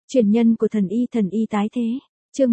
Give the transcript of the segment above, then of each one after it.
Truyền nhân của thần y tái thế. Chương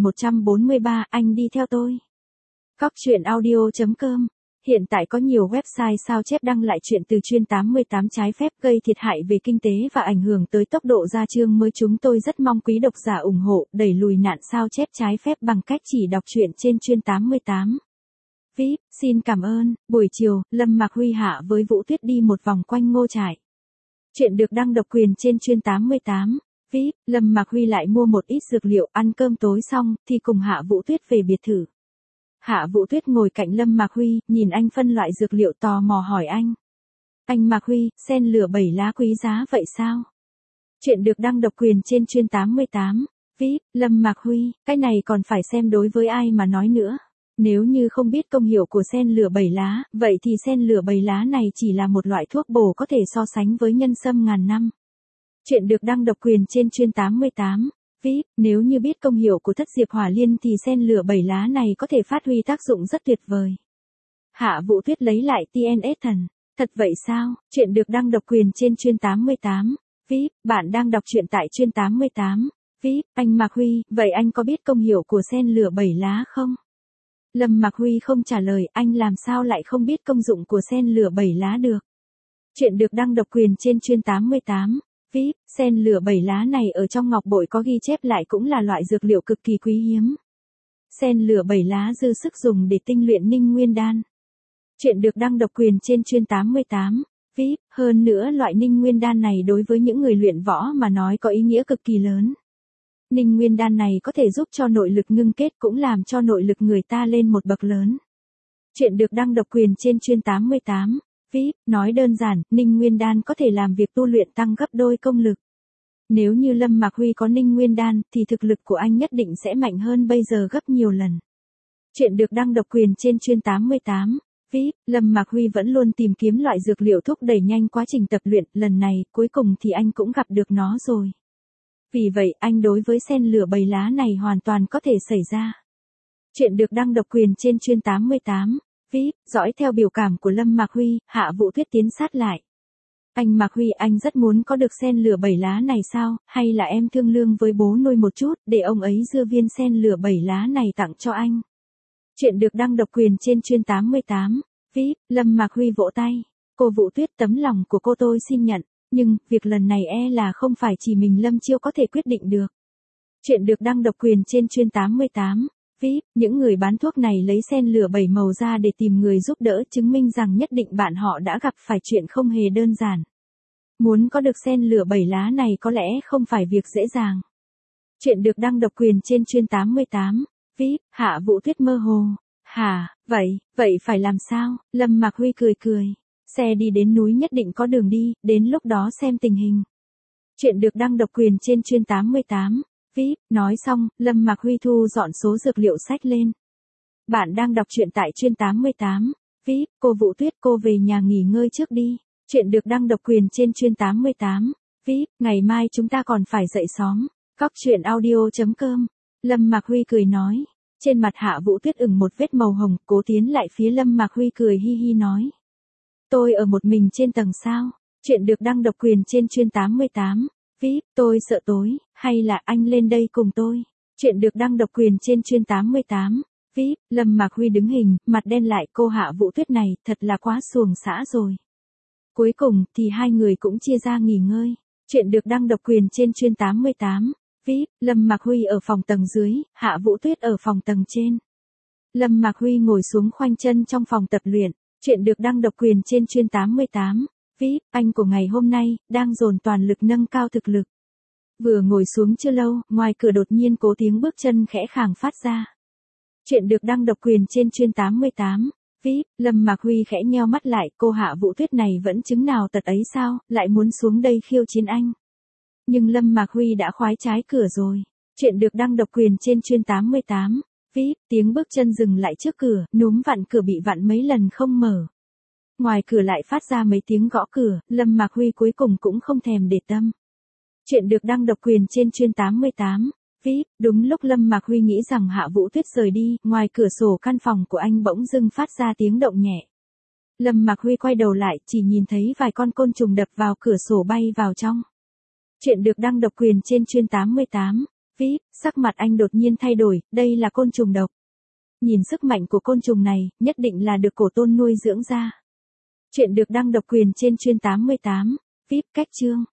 1143, anh đi theo tôi. Cóc truyện audio.com. Hiện tại có nhiều website sao chép đăng lại chuyện từ chuyên 88 trái phép gây thiệt hại về kinh tế và ảnh hưởng tới tốc độ ra chương mới. Chúng tôi rất mong quý độc giả ủng hộ, đẩy lùi nạn sao chép trái phép bằng cách chỉ đọc truyện trên chuyên 88. VIP, xin cảm ơn. Buổi chiều, Lâm Mạc Huy hạ với Vũ Tuyết đi một vòng quanh Ngô Trại. Chuyện được đăng độc quyền trên chuyên 88. VIP, Lâm Mạc Huy lại mua một ít dược liệu, ăn cơm tối xong, thì cùng Hạ Vũ Tuyết về biệt thự. Hạ Vũ Tuyết ngồi cạnh Lâm Mạc Huy, nhìn anh phân loại dược liệu tò mò hỏi anh. Anh Mạc Huy, sen lửa 7 lá quý giá vậy sao? Chuyện được đăng độc quyền trên chuyên 88. VIP, Lâm Mạc Huy, cái này còn phải xem đối với ai mà nói nữa. Nếu như không biết công hiệu của sen lửa 7 lá, vậy thì sen lửa 7 lá này chỉ là một loại thuốc bổ có thể so sánh với nhân sâm ngàn năm. Chuyện được đăng độc quyền trên chuyên 88. VIP, nếu như biết công hiệu của thất diệp hỏa liên thì sen lửa 7 lá này có thể phát huy tác dụng rất tuyệt vời. Hạ Vũ Tuyết lấy lại TNS thần. Thật vậy sao? Chuyện được đăng độc quyền trên chuyên 88. VIP, bạn đang đọc truyện tại chuyên 88. VIP, anh Mạc Huy, vậy anh có biết công hiệu của sen lửa 7 lá không? Lâm Mạc Huy không trả lời, anh làm sao lại không biết công dụng của sen lửa 7 lá được. Chuyện được đăng độc quyền trên chuyên 88. VIP, sen lửa 7 lá này ở trong ngọc bội có ghi chép lại cũng là loại dược liệu cực kỳ quý hiếm. Sen lửa 7 lá dư sức dùng để tinh luyện Ninh Nguyên đan. Chuyện được đăng độc quyền trên chuyên 88. VIP, hơn nữa loại Ninh Nguyên đan này đối với những người luyện võ mà nói có ý nghĩa cực kỳ lớn. Ninh Nguyên đan này có thể giúp cho nội lực ngưng kết cũng làm cho nội lực người ta lên một bậc lớn. Chuyện được đăng độc quyền trên chuyên 88. VIP, nói đơn giản, Ninh Nguyên đan có thể làm việc tu luyện tăng gấp đôi công lực. Nếu như Lâm Mạc Huy có Ninh Nguyên đan thì thực lực của anh nhất định sẽ mạnh hơn bây giờ gấp nhiều lần. Chuyện được đăng độc quyền trên chuyên 88. VIP, Lâm Mạc Huy vẫn luôn tìm kiếm loại dược liệu thúc đẩy nhanh quá trình tập luyện, lần này cuối cùng thì anh cũng gặp được nó rồi. Vì vậy, anh đối với sen lửa 7 lá này hoàn toàn có thể xảy ra. Chuyện được đăng độc quyền trên chuyên 88. VIP, dõi theo biểu cảm của Lâm Mạc Huy, Hạ Vũ Tuyết tiến sát lại. Anh Mạc Huy, anh rất muốn có được sen lửa 7 lá này sao, hay là em thương lượng với bố nuôi một chút, để ông ấy đưa viên sen lửa 7 lá này tặng cho anh. Chuyện được đăng độc quyền trên chuyên 88. VIP, Lâm Mạc Huy vỗ tay. Cô Vũ Tuyết, tấm lòng của cô tôi xin nhận, nhưng, việc lần này là không phải chỉ mình Lâm Chiêu có thể quyết định được. Chuyện được đăng độc quyền trên chuyên 88. VIP, những người bán thuốc này lấy sen lửa 7 màu ra để tìm người giúp đỡ, chứng minh rằng nhất định bạn họ đã gặp phải chuyện không hề đơn giản. Muốn có được sen lửa 7 lá này có lẽ không phải việc dễ dàng. Chuyện được đăng độc quyền trên chuyên 88. VIP, Hạ Vũ Tuyết mơ hồ. Hả, vậy phải làm sao? Lâm Mạc Huy cười. Xe đi đến núi nhất định có đường đi, đến lúc đó xem tình hình. Chuyện được đăng độc quyền trên chuyên 88. VIP, nói xong, Lâm Mạc Huy thu dọn số dược liệu sách lên. Bạn đang đọc truyện tại chuyên 88. VIP, cô Vũ Tuyết, cô về nhà nghỉ ngơi trước đi. Chuyện được đăng độc quyền trên chuyên 88. VIP, ngày mai chúng ta còn phải dậy sớm. Cóc truyện audio.com. Lâm Mạc Huy cười nói. Trên mặt Hạ Vũ Tuyết ửng một vết màu hồng, cố tiến lại phía Lâm Mạc Huy cười hi hi nói. Tôi ở một mình trên tầng sao? Chuyện được đăng độc quyền trên chuyên 88. VIP, tôi sợ tối, hay là anh lên đây cùng tôi? Chuyện được đăng độc quyền trên chuyên 88. VIP, Lâm Mạc Huy đứng hình, mặt đen lại, cô Hạ Vũ Tuyết này, thật là quá xuồng xã rồi. Cuối cùng, thì hai người cũng chia ra nghỉ ngơi. Chuyện được đăng độc quyền trên chuyên 88. VIP, Lâm Mạc Huy ở phòng tầng dưới, Hạ Vũ Tuyết ở phòng tầng trên. Lâm Mạc Huy ngồi xuống khoanh chân trong phòng tập luyện. Chuyện được đăng độc quyền trên chuyên 88. VIP, anh của ngày hôm nay, đang dồn toàn lực nâng cao thực lực. Vừa ngồi xuống chưa lâu, ngoài cửa đột nhiên có tiếng bước chân khẽ khàng phát ra. Chuyện được đăng độc quyền trên chuyên 88. VIP, Lâm Mạc Huy khẽ nheo mắt lại, cô Hạ Vũ Tuyết này vẫn chứng nào tật ấy sao, lại muốn xuống đây khiêu chiến anh. Nhưng Lâm Mạc Huy đã khoái trái cửa rồi. Chuyện được đăng độc quyền trên chuyên 88. VIP, tiếng bước chân dừng lại trước cửa, núm vặn cửa bị vặn mấy lần không mở. Ngoài cửa lại phát ra mấy tiếng gõ cửa, Lâm Mạc Huy cuối cùng cũng không thèm để tâm. Chuyện được đăng độc quyền trên chuyên 88. VIP, đúng lúc Lâm Mạc Huy nghĩ rằng Hạ Vũ Tuyết rời đi, ngoài cửa sổ căn phòng của anh bỗng dưng phát ra tiếng động nhẹ. Lâm Mạc Huy quay đầu lại, chỉ nhìn thấy vài con côn trùng đập vào cửa sổ bay vào trong. Chuyện được đăng độc quyền trên chuyên 88. VIP, sắc mặt anh đột nhiên thay đổi, đây là côn trùng độc. Nhìn sức mạnh của côn trùng này, nhất định là được cổ tôn nuôi dưỡng ra. Chuyện được đăng độc quyền trên chuyên 88. VIP, cách chương.